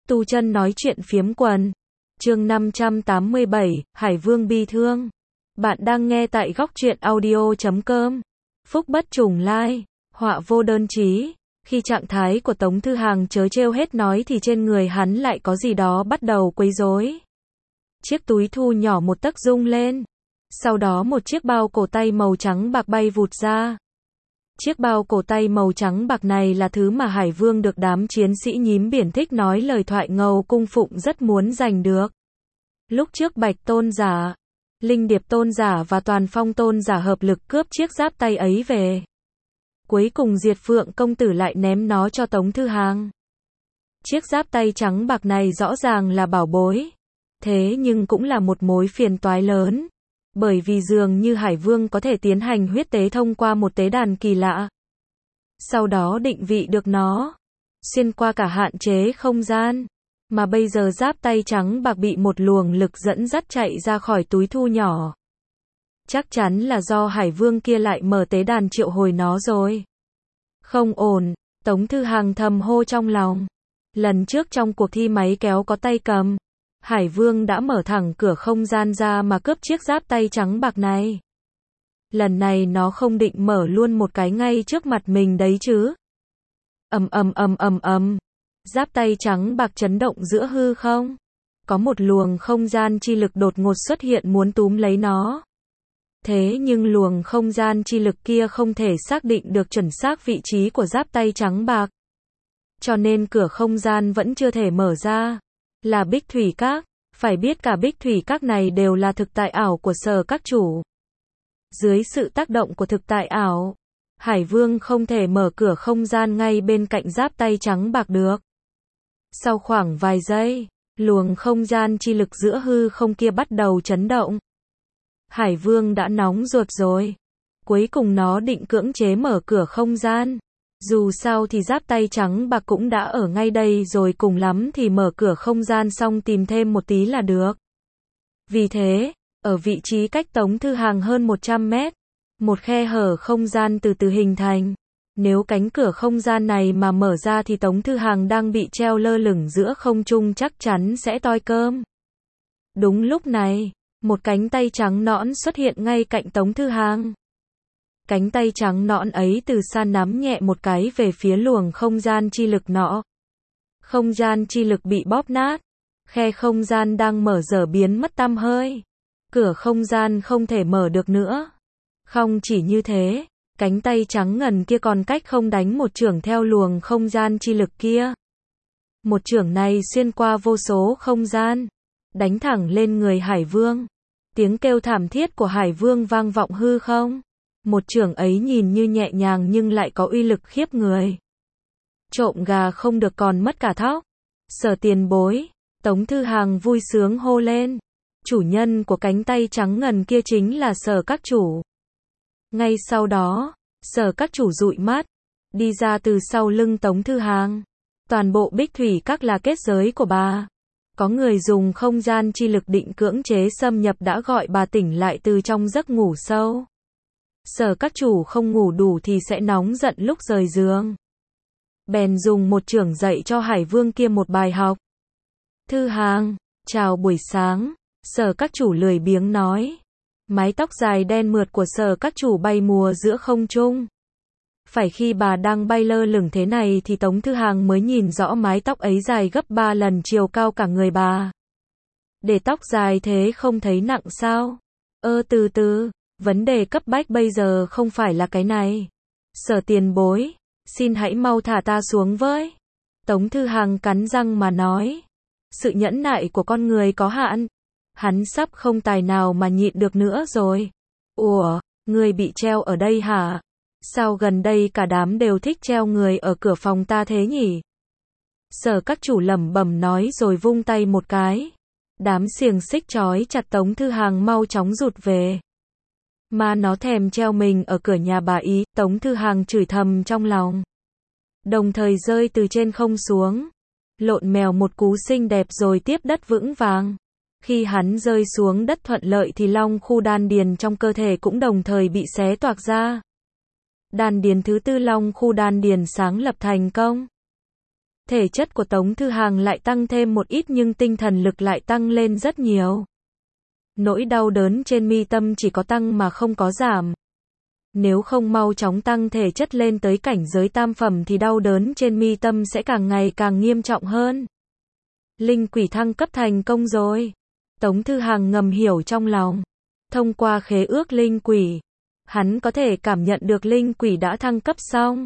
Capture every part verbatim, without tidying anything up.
Tu Chân nói chuyện phiếm quần. Chương năm trăm tám mươi bảy, Hải Vương bi thương. Bạn đang nghe tại góc truyện audio chấm com. Phúc bất trùng lai, họa vô đơn chí. Khi trạng thái của Tống Thư Hàng chớ trêu hết nói thì trên người hắn lại có gì đó bắt đầu quấy rối. Chiếc túi thu nhỏ một tấc rung lên. Sau đó một chiếc bao cổ tay màu trắng bạc bay vụt ra. Chiếc bao cổ tay màu trắng bạc này là thứ mà Hải Vương được đám chiến sĩ nhím biển thích nói lời thoại ngầu cung phụng rất muốn giành được. Lúc trước Bạch Tôn giả, Linh Điệp Tôn giả và Toàn Phong Tôn giả hợp lực cướp chiếc giáp tay ấy về. Cuối cùng Diệt Phượng công tử lại ném nó cho Tống Thư Hàng. Chiếc giáp tay trắng bạc này rõ ràng là bảo bối. Thế nhưng cũng là một mối phiền toái lớn. Bởi vì dường như Hải Vương có thể tiến hành huyết tế thông qua một tế đàn kỳ lạ. Sau đó định vị được nó. Xuyên qua cả hạn chế không gian. Mà bây giờ giáp tay trắng bạc bị một luồng lực dẫn dắt chạy ra khỏi túi thu nhỏ. Chắc chắn là do Hải Vương kia lại mở tế đàn triệu hồi nó rồi. Không ổn, Tống Thư Hàng thầm hô trong lòng. Lần trước trong cuộc thi máy kéo có tay cầm, Hải Vương đã mở thẳng cửa không gian ra mà cướp chiếc giáp tay trắng bạc này. Lần này nó không định mở luôn một cái ngay trước mặt mình đấy chứ. Ầm ầm ầm ầm ầm. Giáp tay trắng bạc chấn động giữa hư không. Có một luồng không gian chi lực đột ngột xuất hiện muốn túm lấy nó. Thế nhưng luồng không gian chi lực kia không thể xác định được chuẩn xác vị trí của giáp tay trắng bạc. Cho nên cửa không gian vẫn chưa thể mở ra. Là Bích Thủy Các, phải biết cả Bích Thủy Các này đều là thực tại ảo của Sở các chủ. Dưới sự tác động của thực tại ảo, Hải Vương không thể mở cửa không gian ngay bên cạnh giáp tay trắng bạc được. Sau khoảng vài giây, luồng không gian chi lực giữa hư không kia bắt đầu chấn động. Hải Vương đã nóng ruột rồi. Cuối cùng nó định cưỡng chế mở cửa không gian. Dù sao thì giáp tay trắng bạc cũng đã ở ngay đây rồi, cùng lắm thì mở cửa không gian xong tìm thêm một tí là được. Vì thế, ở vị trí cách Tống Thư Hàng hơn một trăm mét, một khe hở không gian từ từ hình thành. Nếu cánh cửa không gian này mà mở ra thì Tống Thư Hàng đang bị treo lơ lửng giữa không trung chắc chắn sẽ toi cơm. Đúng lúc này, một cánh tay trắng nõn xuất hiện ngay cạnh Tống Thư Hàng. Cánh tay trắng nõn ấy từ xa nắm nhẹ một cái về phía luồng không gian chi lực nọ. Không gian chi lực bị bóp nát. Khe không gian đang mở dở biến mất tăm hơi. Cửa không gian không thể mở được nữa. Không chỉ như thế, cánh tay trắng ngần kia còn cách không đánh một chưởng theo luồng không gian chi lực kia. Một chưởng này xuyên qua vô số không gian, đánh thẳng lên người Hải Vương. Tiếng kêu thảm thiết của Hải Vương vang vọng hư không. Một chưởng ấy nhìn như nhẹ nhàng nhưng lại có uy lực khiếp người. Trộm gà không được còn mất cả thóc. Sở tiền bối, Tống Thư Hàng vui sướng hô lên. Chủ nhân của cánh tay trắng ngần kia chính là Sở các chủ. Ngay sau đó, Sở các chủ dụi mắt, đi ra từ sau lưng Tống Thư Hàng. Toàn bộ Bích Thủy Các là kết giới của bà. Có người dùng không gian chi lực định cưỡng chế xâm nhập đã gọi bà tỉnh lại từ trong giấc ngủ sâu. Sở các chủ không ngủ đủ thì sẽ nóng giận lúc rời giường. Bèn dùng một chưởng dạy cho Hải Vương kia một bài học. Thư Hàng, chào buổi sáng, Sở các chủ lười biếng nói. Mái tóc dài đen mượt của Sở các chủ bay mùa giữa không trung. Phải khi bà đang bay lơ lửng thế này thì Tống Thư Hàng mới nhìn rõ mái tóc ấy dài gấp ba lần chiều cao cả người bà. Để tóc dài thế không thấy nặng sao? Ơ từ từ. Vấn đề cấp bách bây giờ không phải là cái này. Sở tiền bối, xin hãy mau thả ta xuống với. Tống Thư Hàng cắn răng mà nói. Sự nhẫn nại của con người có hạn. Hắn sắp không tài nào mà nhịn được nữa rồi. Ủa, người bị treo ở đây hả? Sao gần đây cả đám đều thích treo người ở cửa phòng ta thế nhỉ? Sở các chủ lẩm bẩm nói rồi vung tay một cái. Đám xiềng xích trói chặt Tống Thư Hàng mau chóng rụt về. Mà nó thèm treo mình ở cửa nhà bà ý, Tống Thư Hàng chửi thầm trong lòng. Đồng thời rơi từ trên không xuống. Lộn mèo một cú xinh đẹp rồi tiếp đất vững vàng. Khi hắn rơi xuống đất thuận lợi thì long khu đan điền trong cơ thể cũng đồng thời bị xé toạc ra. Đan điền thứ tư long khu đan điền sáng lập thành công. Thể chất của Tống Thư Hàng lại tăng thêm một ít nhưng tinh thần lực lại tăng lên rất nhiều. Nỗi đau đớn trên mi tâm chỉ có tăng mà không có giảm. Nếu không mau chóng tăng thể chất lên tới cảnh giới tam phẩm thì đau đớn trên mi tâm sẽ càng ngày càng nghiêm trọng hơn. Linh quỷ thăng cấp thành công rồi. Tống Thư Hàng ngầm hiểu trong lòng. Thông qua khế ước linh quỷ, hắn có thể cảm nhận được linh quỷ đã thăng cấp xong.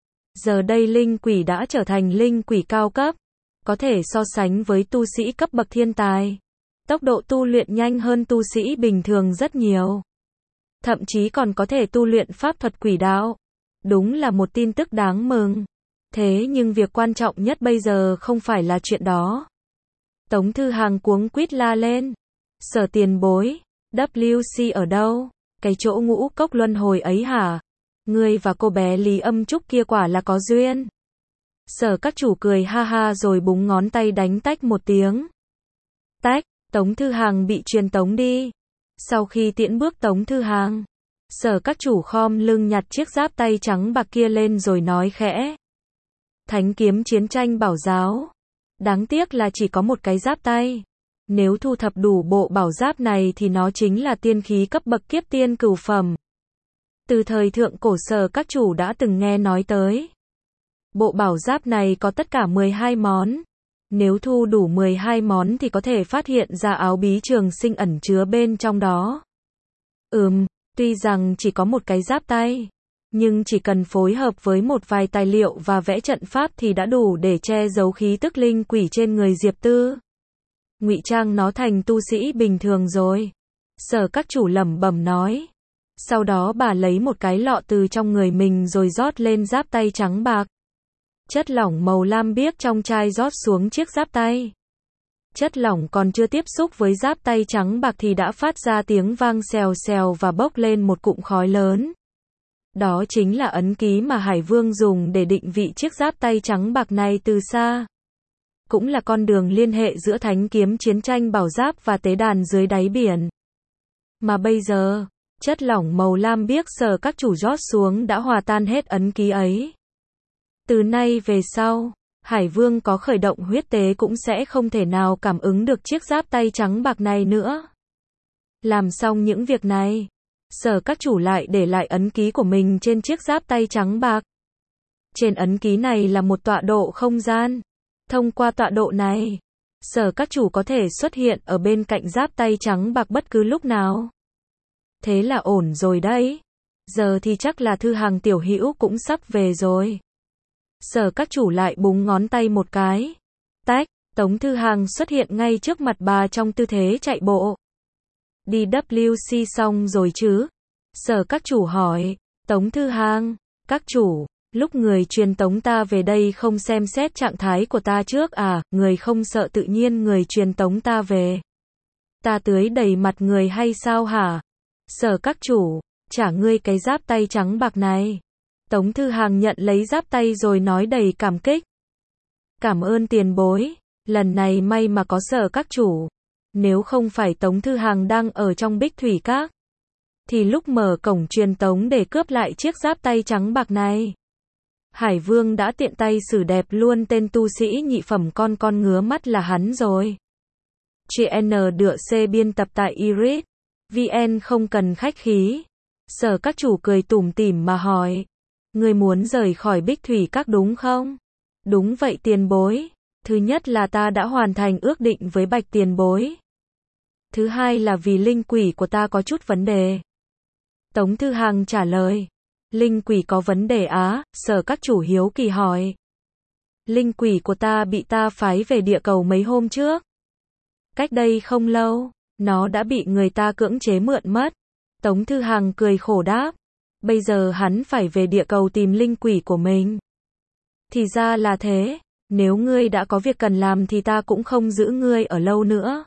Giờ đây linh quỷ đã trở thành linh quỷ cao cấp, có thể so sánh với tu sĩ cấp bậc thiên tài. Tốc độ tu luyện nhanh hơn tu sĩ bình thường rất nhiều. Thậm chí còn có thể tu luyện pháp thuật quỷ đạo. Đúng là một tin tức đáng mừng. Thế nhưng việc quan trọng nhất bây giờ không phải là chuyện đó. Tống Thư Hàng cuống quýt la lên. Sở tiền bối, W C ở đâu? Cái chỗ ngũ cốc luân hồi ấy hả? Ngươi và cô bé Lý Âm Trúc kia quả là có duyên. Sở các chủ cười ha ha rồi búng ngón tay đánh tách một tiếng. Tách, Tống Thư Hàng bị truyền tống đi. Sau khi tiễn bước Tống Thư Hàng, sở các chủ khom lưng nhặt chiếc giáp tay trắng bạc kia lên rồi nói khẽ. Thánh kiếm chiến tranh bảo giáo. Đáng tiếc là chỉ có một cái giáp tay. Nếu thu thập đủ bộ bảo giáp này thì nó chính là tiên khí cấp bậc kiếp tiên cửu phẩm. Từ thời thượng cổ sở các chủ đã từng nghe nói tới. Bộ bảo giáp này có tất cả mười hai món. Nếu thu đủ mười hai món thì có thể phát hiện ra áo bí trường sinh ẩn chứa bên trong đó. Ừm, tuy rằng chỉ có một cái giáp tay, nhưng chỉ cần phối hợp với một vài tài liệu và vẽ trận pháp thì đã đủ để che giấu khí tức linh quỷ trên người Diệp Tư. Ngụy trang nó thành tu sĩ bình thường rồi. Sở các chủ lẩm bẩm nói. Sau đó bà lấy một cái lọ từ trong người mình rồi rót lên giáp tay trắng bạc. Chất lỏng màu lam biếc trong chai rót xuống chiếc giáp tay. Chất lỏng còn chưa tiếp xúc với giáp tay trắng bạc thì đã phát ra tiếng vang xèo xèo và bốc lên một cụm khói lớn. Đó chính là ấn ký mà Hải Vương dùng để định vị chiếc giáp tay trắng bạc này từ xa. Cũng là con đường liên hệ giữa thánh kiếm chiến tranh bảo giáp và tế đàn dưới đáy biển. Mà bây giờ, chất lỏng màu lam biếc sở các chủ rót xuống đã hòa tan hết ấn ký ấy. Từ nay về sau, Hải Vương có khởi động huyết tế cũng sẽ không thể nào cảm ứng được chiếc giáp tay trắng bạc này nữa. Làm xong những việc này, sở các chủ lại để lại ấn ký của mình trên chiếc giáp tay trắng bạc. Trên ấn ký này là một tọa độ không gian. Thông qua tọa độ này, sở các chủ có thể xuất hiện ở bên cạnh giáp tay trắng bạc bất cứ lúc nào. Thế là ổn rồi đấy. Giờ thì chắc là Thư Hàng tiểu hữu cũng sắp về rồi. Sở các chủ lại búng ngón tay một cái. Tách, Tống Thư Hàng xuất hiện ngay trước mặt bà trong tư thế chạy bộ. Đi W C xong rồi chứ? Sở các chủ hỏi. Tống Thư Hàng, các chủ, lúc người truyền tống ta về đây không xem xét trạng thái của ta trước à, người không sợ tự nhiên người truyền tống ta về. Ta tưới đầy mặt người hay sao hả? Sở các chủ, trả ngươi cái giáp tay trắng bạc này. Tống Thư Hàng nhận lấy giáp tay rồi nói đầy cảm kích. Cảm ơn tiền bối, lần này may mà có sở các chủ. Nếu không phải Tống Thư Hàng đang ở trong Bích Thủy Các, thì lúc mở cổng truyền tống để cướp lại chiếc giáp tay trắng bạc này, Hải Vương đã tiện tay xử đẹp luôn tên tu sĩ nhị phẩm con con ngứa mắt là hắn rồi. Chuyện đựa C biên tập tại iris chấm vn không cần khách khí. Sở các chủ cười tủm tỉm mà hỏi. Người muốn rời khỏi Bích Thủy Các đúng không? Đúng vậy tiền bối. Thứ nhất là ta đã hoàn thành ước định với Bạch tiền bối. Thứ hai là vì linh quỷ của ta có chút vấn đề. Tống Thư Hàng trả lời. Linh quỷ có vấn đề á? Sở các chủ hiếu kỳ hỏi. Linh quỷ của ta bị ta phái về địa cầu mấy hôm trước. Cách đây không lâu, nó đã bị người ta cưỡng chế mượn mất. Tống Thư Hàng cười khổ đáp. Bây giờ hắn phải về địa cầu tìm linh quỷ của mình. Thì ra là thế. Nếu ngươi đã có việc cần làm thì ta cũng không giữ ngươi ở lâu nữa.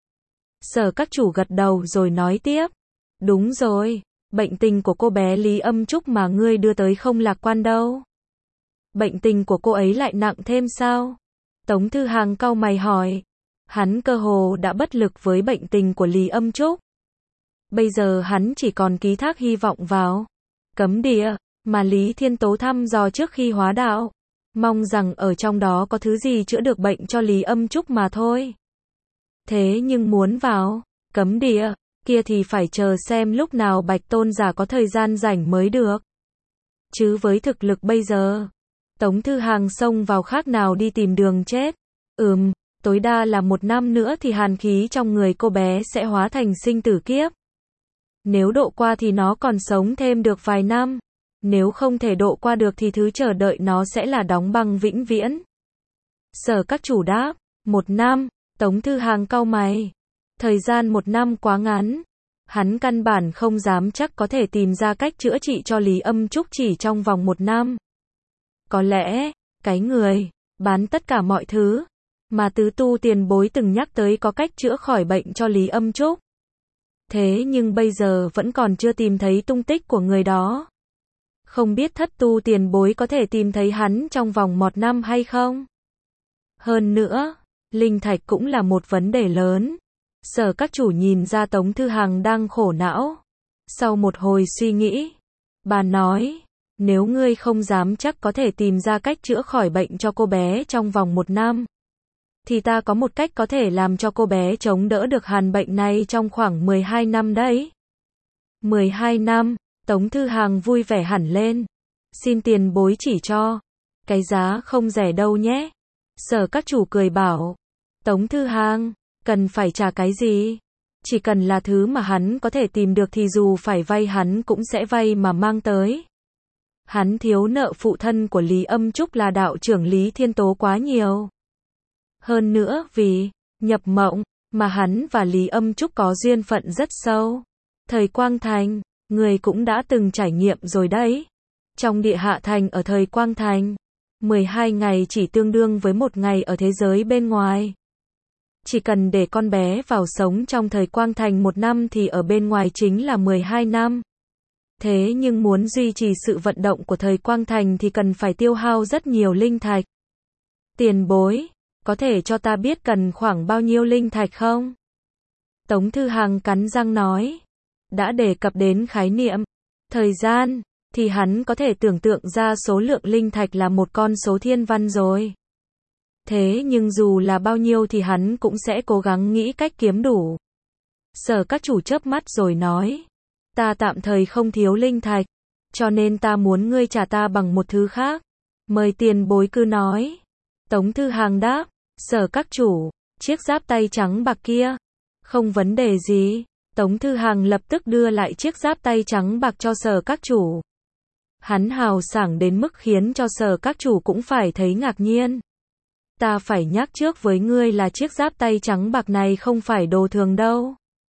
Sở các chủ gật đầu rồi nói tiếp. Đúng rồi, bệnh tình của cô bé Lý Âm Trúc mà ngươi đưa tới không lạc quan đâu. Bệnh tình của cô ấy lại nặng thêm sao? Tống Thư Hàng cau mày hỏi. Hắn cơ hồ đã bất lực với bệnh tình của Lý Âm Trúc. Bây giờ hắn chỉ còn ký thác hy vọng vào cấm địa mà Lý Thiên Tố thăm dò trước khi hóa đạo. Mong rằng ở trong đó có thứ gì chữa được bệnh cho Lý Âm Trúc mà thôi. Thế nhưng muốn vào cấm địa kia thì phải chờ xem lúc nào Bạch Tôn giả có thời gian rảnh mới được. Chứ với thực lực bây giờ, Tống Thư Hàng xông vào khác nào đi tìm đường chết. Ừm, tối đa là một năm nữa thì hàn khí trong người cô bé sẽ hóa thành sinh tử kiếp. Nếu độ qua thì nó còn sống thêm được vài năm. Nếu không thể độ qua được thì thứ chờ đợi nó sẽ là đóng băng vĩnh viễn. Sở các chủ đáp, một năm, Tống Thư Hàng cau mày. Thời gian một năm quá ngắn. Hắn căn bản không dám chắc có thể tìm ra cách chữa trị cho Lý Âm Trúc chỉ trong vòng một năm. Có lẽ, cái người, bán tất cả mọi thứ, mà tứ tu tiền bối từng nhắc tới có cách chữa khỏi bệnh cho Lý Âm Trúc. Thế nhưng bây giờ vẫn còn chưa tìm thấy tung tích của người đó. Không biết thất tu tiền bối có thể tìm thấy hắn trong vòng một năm hay không? Hơn nữa, linh thạch cũng là một vấn đề lớn. Sở các chủ nhìn ra Tống Thư Hàng đang khổ não. Sau một hồi suy nghĩ, bà nói, nếu ngươi không dám chắc có thể tìm ra cách chữa khỏi bệnh cho cô bé trong vòng một năm, thì ta có một cách có thể làm cho cô bé chống đỡ được hàn bệnh này trong khoảng mười hai năm đấy. mười hai năm, Tống Thư Hàng vui vẻ hẳn lên. Xin tiền bối chỉ cho. Cái giá không rẻ đâu nhé. Sở các chủ cười bảo. Tống Thư Hàng, cần phải trả cái gì? Chỉ cần là thứ mà hắn có thể tìm được thì dù phải vay hắn cũng sẽ vay mà mang tới. Hắn thiếu nợ phụ thân của Lý Âm Trúc là đạo trưởng Lý Thiên Tố quá nhiều. Hơn nữa vì nhập mộng mà hắn và Lý Âm Trúc có duyên phận rất sâu. Thời Quang Thành, người cũng đã từng trải nghiệm rồi đấy. Trong địa hạ thành ở thời Quang Thành, mười hai ngày chỉ tương đương với một ngày ở thế giới bên ngoài. Chỉ cần để con bé vào sống trong thời Quang Thành một năm thì ở bên ngoài chính là mười hai năm. Thế nhưng muốn duy trì sự vận động của thời Quang Thành thì cần phải tiêu hao rất nhiều linh thạch. Tiền bối, có thể cho ta biết cần khoảng bao nhiêu linh thạch không? Tống Thư Hàng cắn răng nói. Đã đề cập đến khái niệm thời gian, thì hắn có thể tưởng tượng ra số lượng linh thạch là một con số thiên văn rồi. Thế nhưng dù là bao nhiêu thì hắn cũng sẽ cố gắng nghĩ cách kiếm đủ. Sở các chủ chớp mắt rồi nói. Ta tạm thời không thiếu linh thạch, cho nên ta muốn ngươi trả ta bằng một thứ khác. Mời tiền bối cứ nói. Tống Thư Hàng đáp. Sở các chủ, chiếc giáp tay trắng bạc kia. Không vấn đề gì. Tống Thư Hàng lập tức đưa lại chiếc giáp tay trắng bạc cho sở các chủ. Hắn hào sảng đến mức khiến cho sở các chủ cũng phải thấy ngạc nhiên. Ta phải nhắc trước với ngươi là chiếc giáp tay trắng bạc này không phải đồ thường đâu.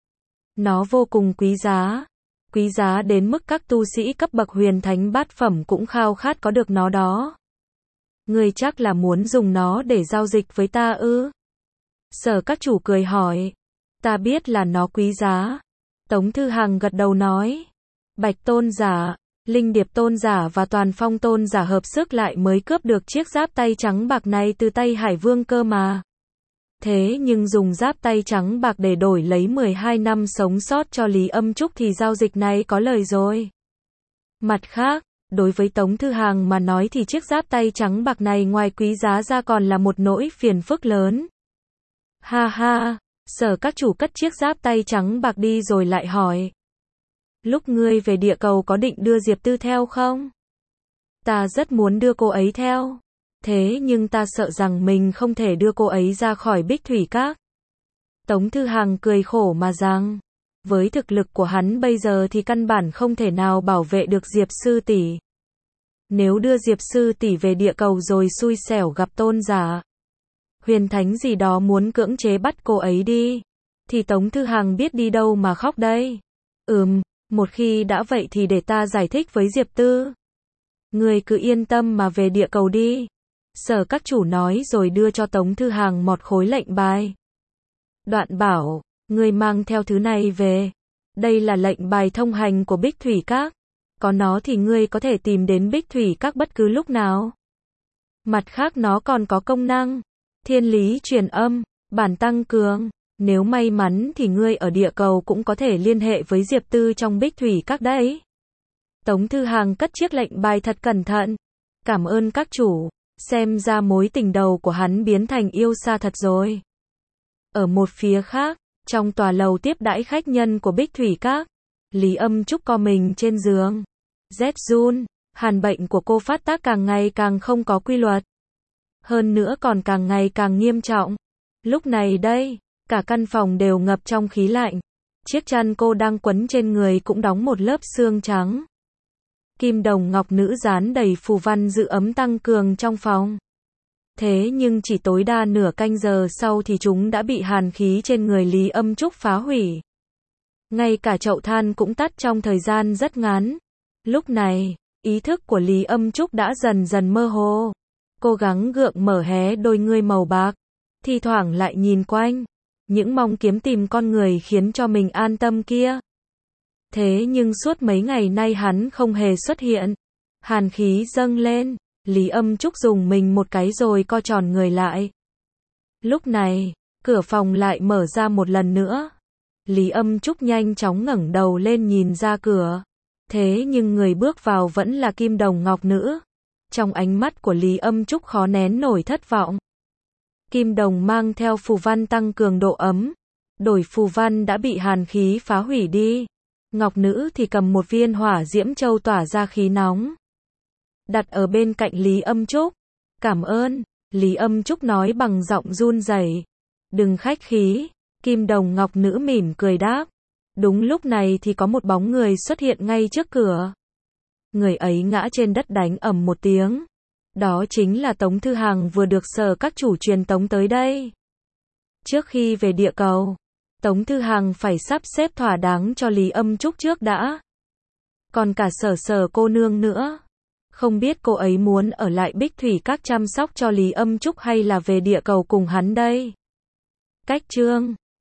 Nó vô cùng quý giá. Quý giá đến mức các tu sĩ cấp bậc huyền thánh bát phẩm cũng khao khát có được nó đó. Ngươi chắc là muốn dùng nó để giao dịch với ta ư? Sở các chủ cười hỏi. Ta biết là nó quý giá. Tống Thư Hàng gật đầu nói. Bạch Tôn giả, Linh Điệp Tôn giả và Toàn Phong Tôn giả hợp sức lại mới cướp được chiếc giáp tay trắng bạc này từ tay Hải Vương cơ mà. Thế nhưng dùng giáp tay trắng bạc để đổi lấy mười hai năm sống sót cho Lý Âm Trúc thì giao dịch này có lời rồi. Mặt khác, đối với Tống Thư Hàng mà nói thì chiếc giáp tay trắng bạc này ngoài quý giá ra còn là một nỗi phiền phức lớn. Ha ha, sở các chủ cất chiếc giáp tay trắng bạc đi rồi lại hỏi. Lúc ngươi về địa cầu có định đưa Diệp Tư theo không? Ta rất muốn đưa cô ấy theo. Thế nhưng ta sợ rằng mình không thể đưa cô ấy ra khỏi Bích Thủy Các. Tống Thư Hàng cười khổ mà rằng, với thực lực của hắn bây giờ thì căn bản không thể nào bảo vệ được Diệp sư tỷ. Nếu đưa Diệp sư tỷ về địa cầu rồi xui xẻo gặp tôn giả, huyền thánh gì đó muốn cưỡng chế bắt cô ấy đi, thì Tống Thư Hàng biết đi đâu mà khóc đây. Ừm, một khi đã vậy thì để ta giải thích với Diệp Tư. Người cứ yên tâm mà về địa cầu đi. Sở các chủ nói rồi đưa cho Tống Thư Hàng một khối lệnh bài. Đoạn bảo, người mang theo thứ này về. Đây là lệnh bài thông hành của Bích Thủy Các. Có nó thì ngươi có thể tìm đến Bích Thủy Các bất cứ lúc nào. Mặt khác nó còn có công năng thiên lý truyền âm, bản tăng cường. Nếu may mắn thì ngươi ở địa cầu cũng có thể liên hệ với Diệp Tư trong Bích Thủy Các đấy. Tống Thư Hàng cất chiếc lệnh bài thật cẩn thận. Cảm ơn các chủ. Xem ra mối tình đầu của hắn biến thành yêu xa thật rồi. Ở một phía khác, trong tòa lầu tiếp đãi khách nhân của Bích Thủy Các, Lý Âm Trúc co mình trên giường. Rét run, hàn bệnh của cô phát tác càng ngày càng không có quy luật. Hơn nữa còn càng ngày càng nghiêm trọng. Lúc này đây, cả căn phòng đều ngập trong khí lạnh. Chiếc chăn cô đang quấn trên người cũng đóng một lớp xương trắng. Kim đồng ngọc nữ dán đầy phù văn giữ ấm tăng cường trong phòng. Thế nhưng chỉ tối đa nửa canh giờ sau thì chúng đã bị hàn khí trên người Lý Âm Trúc phá hủy. Ngay cả chậu than cũng tắt trong thời gian rất ngắn. Lúc này, ý thức của Lý Âm Trúc đã dần dần mơ hồ. Cố gắng gượng mở hé đôi ngươi màu bạc, thi thoảng lại nhìn quanh, những mong kiếm tìm con người khiến cho mình an tâm kia. Thế nhưng suốt mấy ngày nay hắn không hề xuất hiện. Hàn khí dâng lên, Lý Âm Trúc dùng mình một cái rồi co tròn người lại. Lúc này, cửa phòng lại mở ra một lần nữa. Lý Âm Trúc nhanh chóng ngẩng đầu lên nhìn ra cửa. Thế nhưng người bước vào vẫn là Kim đồng ngọc nữ. Trong ánh mắt của Lý Âm Trúc khó nén nổi thất vọng. Kim đồng mang theo phù văn tăng cường độ ấm. Đổi phù văn đã bị hàn khí phá hủy đi. Ngọc nữ thì cầm một viên hỏa diễm châu tỏa ra khí nóng. Đặt ở bên cạnh Lý Âm Trúc. Cảm ơn, Lý Âm Trúc nói bằng giọng run rẩy. Đừng khách khí, Kim đồng ngọc nữ mỉm cười đáp. Đúng lúc này thì có một bóng người xuất hiện ngay trước cửa. Người ấy ngã trên đất đánh ầm một tiếng. Đó chính là Tống Thư Hàng vừa được Sở các chủ truyền tống tới đây. Trước khi về địa cầu, Tống Thư Hàng phải sắp xếp thỏa đáng cho Lý Âm Trúc trước đã. Còn cả Sở Sở cô nương nữa. Không biết cô ấy muốn ở lại Bích Thủy Các chăm sóc cho Lý Âm Trúc hay là về địa cầu cùng hắn đây. Cách chương